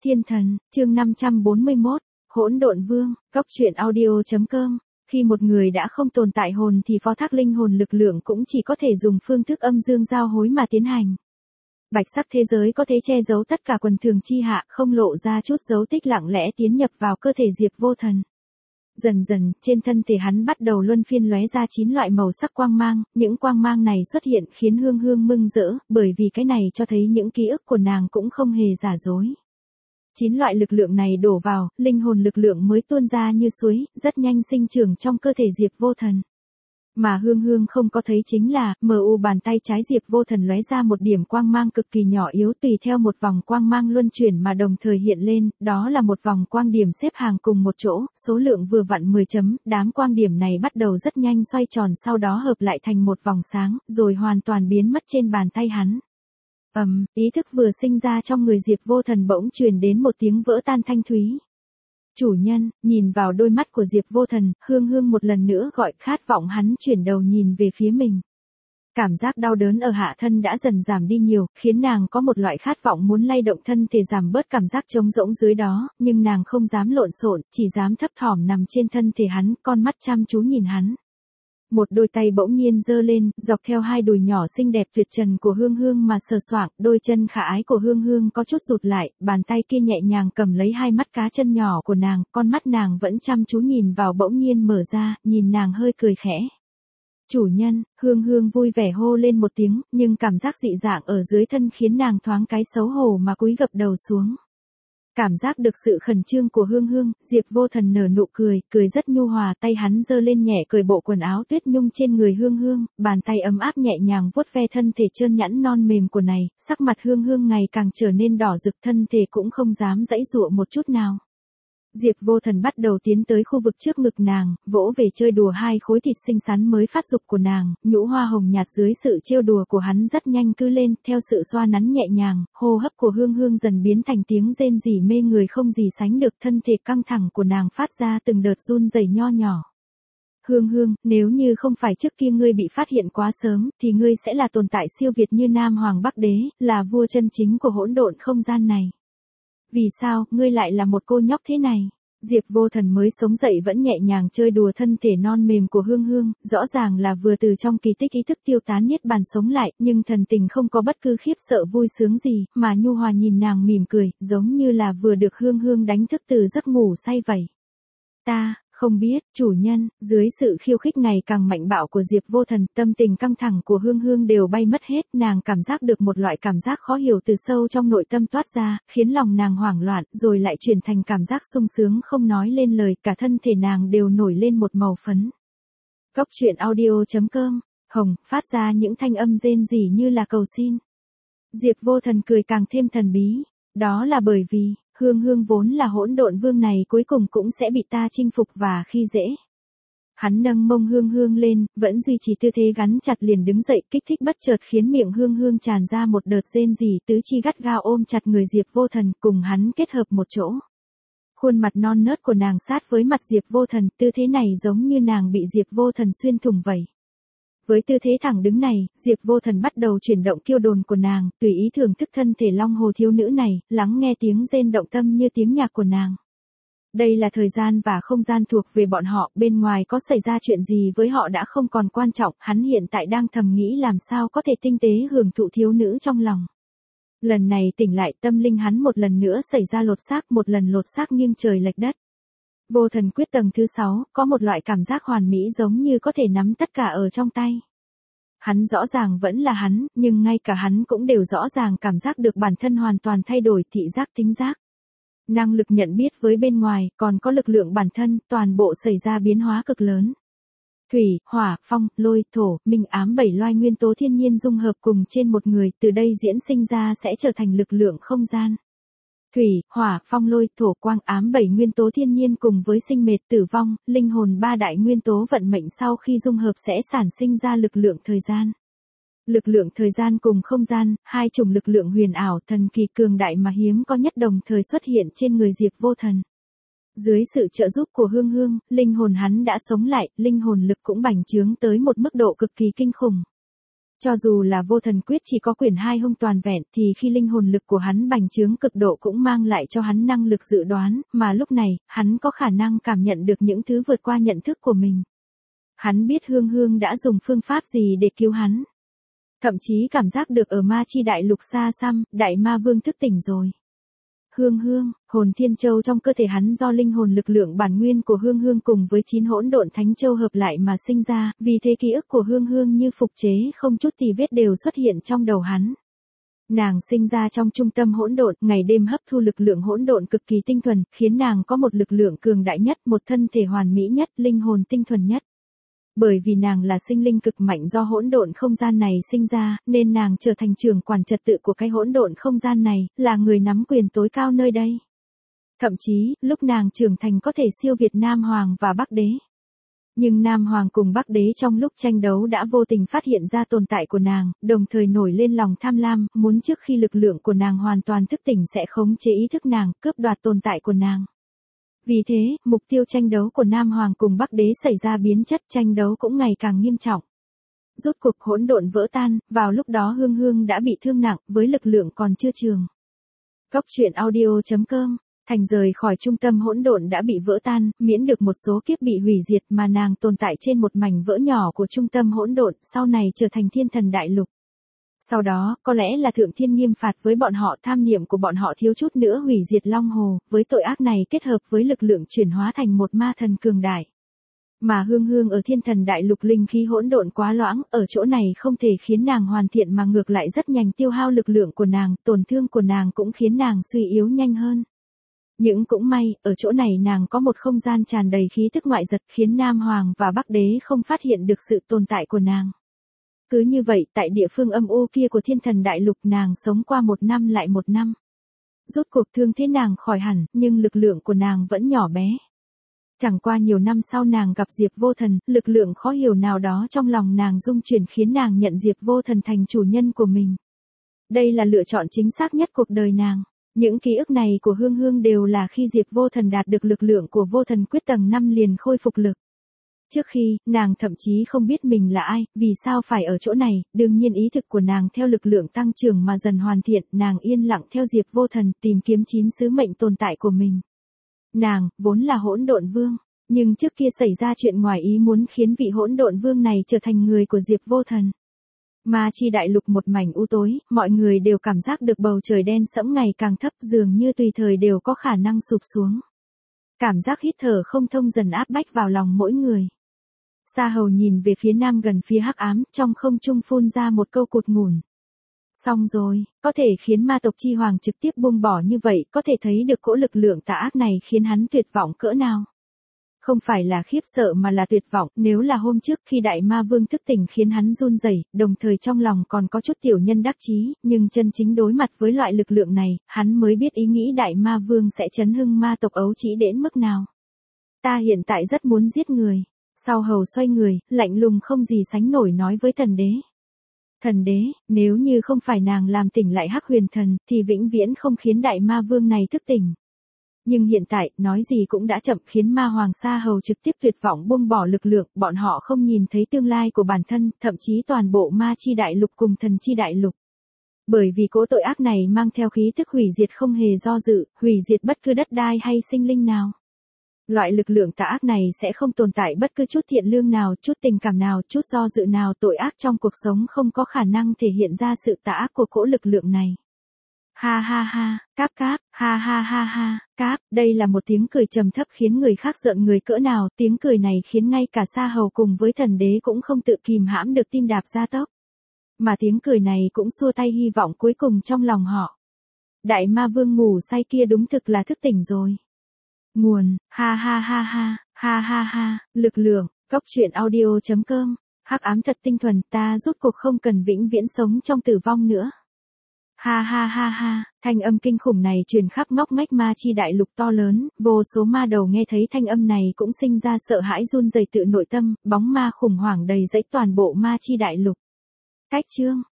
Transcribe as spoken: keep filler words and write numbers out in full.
Thiên thần, chương năm trăm bốn mươi mốt, Hỗn Độn Vương, Cốc truyện audio chấm com. Khi một người đã không tồn tại hồn thì phó thác linh hồn lực lượng cũng chỉ có thể dùng phương thức âm dương giao hối mà tiến hành. Bạch sắc thế giới có thể che giấu tất cả quần thường chi hạ, không lộ ra chút dấu tích, lặng lẽ tiến nhập vào cơ thể Diệp Vô Thần. Dần dần, trên thân thể hắn bắt đầu luân phiên lóe ra chín loại màu sắc quang mang, những quang mang này xuất hiện khiến Hương Hương mừng rỡ, bởi vì cái này cho thấy những ký ức của nàng cũng không hề giả dối. Chín loại lực lượng này đổ vào, linh hồn lực lượng mới tuôn ra như suối, rất nhanh sinh trưởng trong cơ thể Diệp Vô Thần. Mà Hương Hương không có thấy chính là, mờ u bàn tay trái Diệp Vô Thần lóe ra một điểm quang mang cực kỳ nhỏ yếu, tùy theo một vòng quang mang luân chuyển mà đồng thời hiện lên, đó là một vòng quang điểm xếp hàng cùng một chỗ, số lượng vừa vặn mười chấm, đám quang điểm này bắt đầu rất nhanh xoay tròn, sau đó hợp lại thành một vòng sáng, rồi hoàn toàn biến mất trên bàn tay hắn. Ầm, um, ý thức vừa sinh ra trong người Diệp Vô Thần bỗng truyền đến một tiếng vỡ tan thanh thúy. Chủ nhân, nhìn vào đôi mắt của Diệp Vô Thần, Hương Hương một lần nữa gọi, khát vọng hắn chuyển đầu nhìn về phía mình. Cảm giác đau đớn ở hạ thân đã dần giảm đi nhiều, khiến nàng có một loại khát vọng muốn lay động thân thể giảm bớt cảm giác trống rỗng dưới đó, nhưng nàng không dám lộn xộn, chỉ dám thấp thỏm nằm trên thân thể hắn, con mắt chăm chú nhìn hắn. Một đôi tay bỗng nhiên giơ lên, dọc theo hai đùi nhỏ xinh đẹp tuyệt trần của Hương Hương mà sờ soạng, đôi chân khả ái của Hương Hương có chút rụt lại, bàn tay kia nhẹ nhàng cầm lấy hai mắt cá chân nhỏ của nàng, con mắt nàng vẫn chăm chú nhìn vào bỗng nhiên mở ra, nhìn nàng hơi cười khẽ. Chủ nhân, Hương Hương vui vẻ hô lên một tiếng, nhưng cảm giác dị dạng ở dưới thân khiến nàng thoáng cái xấu hổ mà cúi gập đầu xuống. Cảm giác được sự khẩn trương của Hương Hương, Diệp Vô Thần nở nụ cười, cười rất nhu hòa, tay hắn giơ lên nhẹ cởi bộ quần áo tuyết nhung trên người Hương Hương, bàn tay ấm áp nhẹ nhàng vuốt ve thân thể trơn nhẵn non mềm của này, sắc mặt Hương Hương ngày càng trở nên đỏ rực, thân thể cũng không dám giãy giụa một chút nào. Diệp Vô Thần bắt đầu tiến tới khu vực trước ngực nàng, vỗ về chơi đùa hai khối thịt xinh xắn mới phát dục của nàng, nhũ hoa hồng nhạt dưới sự trêu đùa của hắn rất nhanh cứ lên, theo sự xoa nắn nhẹ nhàng, hô hấp của Hương Hương dần biến thành tiếng rên rỉ mê người không gì sánh được, thân thể căng thẳng của nàng phát ra từng đợt run rẩy nho nhỏ. Hương Hương, nếu như không phải trước kia ngươi bị phát hiện quá sớm, thì ngươi sẽ là tồn tại siêu việt như Nam Hoàng Bắc Đế, là vua chân chính của hỗn độn không gian này. Vì sao, ngươi lại là một cô nhóc thế này? Diệp Vô Thần mới sống dậy vẫn nhẹ nhàng chơi đùa thân thể non mềm của Hương Hương, rõ ràng là vừa từ trong kỳ tích ý thức tiêu tán niết bàn sống lại, nhưng thần tình không có bất cứ khiếp sợ vui sướng gì, mà nhu hòa nhìn nàng mỉm cười, giống như là vừa được Hương Hương đánh thức từ giấc ngủ say vậy. Ta, không biết, chủ nhân, dưới sự khiêu khích ngày càng mạnh bạo của Diệp Vô Thần, tâm tình căng thẳng của Hương Hương đều bay mất hết, nàng cảm giác được một loại cảm giác khó hiểu từ sâu trong nội tâm toát ra, khiến lòng nàng hoảng loạn, rồi lại chuyển thành cảm giác sung sướng không nói lên lời, cả thân thể nàng đều nổi lên một màu phấn. Cốc truyện audio chấm com, Hồng, phát ra những thanh âm rên rỉ như là cầu xin. Diệp Vô Thần cười càng thêm thần bí, đó là bởi vì Hương Hương vốn là hỗn độn vương này cuối cùng cũng sẽ bị ta chinh phục và khi dễ. Hắn nâng mông Hương Hương lên, vẫn duy trì tư thế gắn chặt liền đứng dậy, kích thích bất chợt khiến miệng Hương Hương tràn ra một đợt rên rỉ, tứ chi gắt gao ôm chặt người Diệp Vô Thần, cùng hắn kết hợp một chỗ. Khuôn mặt non nớt của nàng sát với mặt Diệp Vô Thần, tư thế này giống như nàng bị Diệp Vô Thần xuyên thủng vậy. Với tư thế thẳng đứng này, Diệp Vô Thần bắt đầu chuyển động kiêu đồn của nàng, tùy ý thưởng thức thân thể long hồ thiếu nữ này, lắng nghe tiếng rên động tâm như tiếng nhạc của nàng. Đây là thời gian và không gian thuộc về bọn họ, bên ngoài có xảy ra chuyện gì với họ đã không còn quan trọng, hắn hiện tại đang thầm nghĩ làm sao có thể tinh tế hưởng thụ thiếu nữ trong lòng. Lần này tỉnh lại, tâm linh hắn một lần nữa xảy ra lột xác, một lần lột xác nghiêng trời lệch đất. Vô Thần quyết tầng thứ sáu, có một loại cảm giác hoàn mỹ giống như có thể nắm tất cả ở trong tay. Hắn rõ ràng vẫn là hắn, nhưng ngay cả hắn cũng đều rõ ràng cảm giác được bản thân hoàn toàn thay đổi, thị giác tính giác. Năng lực nhận biết với bên ngoài, còn có lực lượng bản thân, toàn bộ xảy ra biến hóa cực lớn. Thủy, hỏa, phong, lôi, thổ, minh ám bảy loài nguyên tố thiên nhiên dung hợp cùng trên một người, từ đây diễn sinh ra sẽ trở thành lực lượng không gian. Thủy, hỏa, phong lôi, thổ quang ám bảy nguyên tố thiên nhiên cùng với sinh mệt tử vong, linh hồn ba đại nguyên tố vận mệnh sau khi dung hợp sẽ sản sinh ra lực lượng thời gian. Lực lượng thời gian cùng không gian, hai chủng lực lượng huyền ảo thần kỳ cường đại mà hiếm có nhất đồng thời xuất hiện trên người Diệp Vô Thần. Dưới sự trợ giúp của Hương Hương, linh hồn hắn đã sống lại, linh hồn lực cũng bành trướng tới một mức độ cực kỳ kinh khủng. Cho dù là vô thần quyết chỉ có quyển hai không toàn vẹn thì khi linh hồn lực của hắn bành trướng cực độ cũng mang lại cho hắn năng lực dự đoán, mà lúc này, hắn có khả năng cảm nhận được những thứ vượt qua nhận thức của mình. Hắn biết Hương Hương đã dùng phương pháp gì để cứu hắn. Thậm chí cảm giác được ở ma chi đại lục xa xăm, đại ma vương thức tỉnh rồi. Hương Hương, hồn thiên châu trong cơ thể hắn do linh hồn lực lượng bản nguyên của Hương Hương cùng với chín hỗn độn thánh châu hợp lại mà sinh ra, vì thế ký ức của Hương Hương như phục chế không chút tì vết đều xuất hiện trong đầu hắn. Nàng sinh ra trong trung tâm hỗn độn, ngày đêm hấp thu lực lượng hỗn độn cực kỳ tinh thuần, khiến nàng có một lực lượng cường đại nhất, một thân thể hoàn mỹ nhất, linh hồn tinh thuần nhất. Bởi vì nàng là sinh linh cực mạnh do hỗn độn không gian này sinh ra, nên nàng trở thành trưởng quản trật tự của cái hỗn độn không gian này, là người nắm quyền tối cao nơi đây. Thậm chí, lúc nàng trưởng thành có thể siêu việt Nam Hoàng và Bắc Đế. Nhưng Nam Hoàng cùng Bắc Đế trong lúc tranh đấu đã vô tình phát hiện ra tồn tại của nàng, đồng thời nổi lên lòng tham lam, muốn trước khi lực lượng của nàng hoàn toàn thức tỉnh sẽ khống chế ý thức nàng, cướp đoạt tồn tại của nàng. Vì thế, mục tiêu tranh đấu của Nam Hoàng cùng Bắc Đế xảy ra biến chất, tranh đấu cũng ngày càng nghiêm trọng. Rốt cuộc hỗn độn vỡ tan, vào lúc đó Hương Hương đã bị thương nặng, với lực lượng còn chưa trường. Góc truyện audio chấm com, Thành rời khỏi trung tâm hỗn độn đã bị vỡ tan, miễn được một số kiếp bị hủy diệt mà nàng tồn tại trên một mảnh vỡ nhỏ của trung tâm hỗn độn, sau này trở thành thiên thần đại lục. Sau đó, có lẽ là thượng thiên nghiêm phạt với bọn họ, tham niệm của bọn họ thiếu chút nữa hủy diệt Long Hồ, với tội ác này kết hợp với lực lượng chuyển hóa thành một ma thần cường đại. Mà Hương Hương ở thiên thần đại lục linh khí hỗn độn quá loãng, ở chỗ này không thể khiến nàng hoàn thiện mà ngược lại rất nhanh tiêu hao lực lượng của nàng, tổn thương của nàng cũng khiến nàng suy yếu nhanh hơn. Nhưng cũng may, ở chỗ này nàng có một không gian tràn đầy khí tức ngoại giật khiến Nam Hoàng và Bắc Đế không phát hiện được sự tồn tại của nàng. Cứ như vậy, tại địa phương âm u kia của thiên thần đại lục nàng sống qua một năm lại một năm. Rốt cuộc thương thế nàng khỏi hẳn, nhưng lực lượng của nàng vẫn nhỏ bé. Chẳng qua nhiều năm sau nàng gặp Diệp Vô Thần, lực lượng khó hiểu nào đó trong lòng nàng rung chuyển khiến nàng nhận Diệp Vô Thần thành chủ nhân của mình. Đây là lựa chọn chính xác nhất cuộc đời nàng. Những ký ức này của Hương Hương đều là khi Diệp Vô Thần đạt được lực lượng của Vô Thần quyết tầng năm liền khôi phục lực. Trước khi, nàng thậm chí không biết mình là ai, vì sao phải ở chỗ này, đương nhiên ý thức của nàng theo lực lượng tăng trưởng mà dần hoàn thiện, nàng yên lặng theo Diệp Vô Thần tìm kiếm chín sứ mệnh tồn tại của mình. Nàng, vốn là hỗn độn vương, nhưng trước kia xảy ra chuyện ngoài ý muốn khiến vị hỗn độn vương này trở thành người của Diệp Vô Thần. Ma chi đại lục một mảnh u tối, mọi người đều cảm giác được bầu trời đen sẫm ngày càng thấp, dường như tùy thời đều có khả năng sụp xuống. Cảm giác hít thở không thông dần áp bách vào lòng mỗi người. Sa Hầu nhìn về phía nam gần phía hắc ám, trong không trung phun ra một câu cụt ngủn. Xong rồi, có thể khiến ma tộc chi hoàng trực tiếp buông bỏ như vậy, có thể thấy được cỗ lực lượng tà ác này khiến hắn tuyệt vọng cỡ nào. Không phải là khiếp sợ mà là tuyệt vọng, nếu là hôm trước khi đại ma vương thức tỉnh khiến hắn run rẩy, đồng thời trong lòng còn có chút tiểu nhân đắc chí, nhưng chân chính đối mặt với loại lực lượng này, hắn mới biết ý nghĩ đại ma vương sẽ chấn hưng ma tộc ấu trĩ đến mức nào. Ta hiện tại rất muốn giết người. Sao Hầu xoay người, lạnh lùng không gì sánh nổi nói với thần đế. Thần đế, nếu như không phải nàng làm tỉnh lại Hắc Huyền Thần, thì vĩnh viễn không khiến đại ma vương này thức tỉnh. Nhưng hiện tại, nói gì cũng đã chậm, khiến ma hoàng Sa Hầu trực tiếp tuyệt vọng buông bỏ lực lượng, bọn họ không nhìn thấy tương lai của bản thân, thậm chí toàn bộ ma chi đại lục cùng thần chi đại lục. Bởi vì cỗ tội ác này mang theo khí thức hủy diệt không hề do dự, hủy diệt bất cứ đất đai hay sinh linh nào. Loại lực lượng tà ác này sẽ không tồn tại bất cứ chút thiện lương nào, chút tình cảm nào, chút do dự nào, tội ác trong cuộc sống không có khả năng thể hiện ra sự tà ác của cỗ lực lượng này. Ha ha ha, cáp cáp, ha ha ha ha, cáp, đây là một tiếng cười trầm thấp khiến người khác rợn người cỡ nào, tiếng cười này khiến ngay cả Sa Hầu cùng với thần đế cũng không tự kìm hãm được tim đạp ra tốc. Mà tiếng cười này cũng xua tay hy vọng cuối cùng trong lòng họ. Đại ma vương ngủ say kia đúng thực là thức tỉnh rồi. Nguồn, ha ha ha ha, ha ha ha, lực lượng, góc truyện audio chấm com, hắc ám thật tinh thuần, ta rốt cuộc không cần vĩnh viễn sống trong tử vong nữa. Ha ha ha ha, thanh âm kinh khủng này truyền khắp ngóc ngách ma chi đại lục to lớn, vô số ma đầu nghe thấy thanh âm này cũng sinh ra sợ hãi run rẩy tự nội tâm, bóng ma khủng hoảng đầy dẫy toàn bộ ma chi đại lục. Cách chương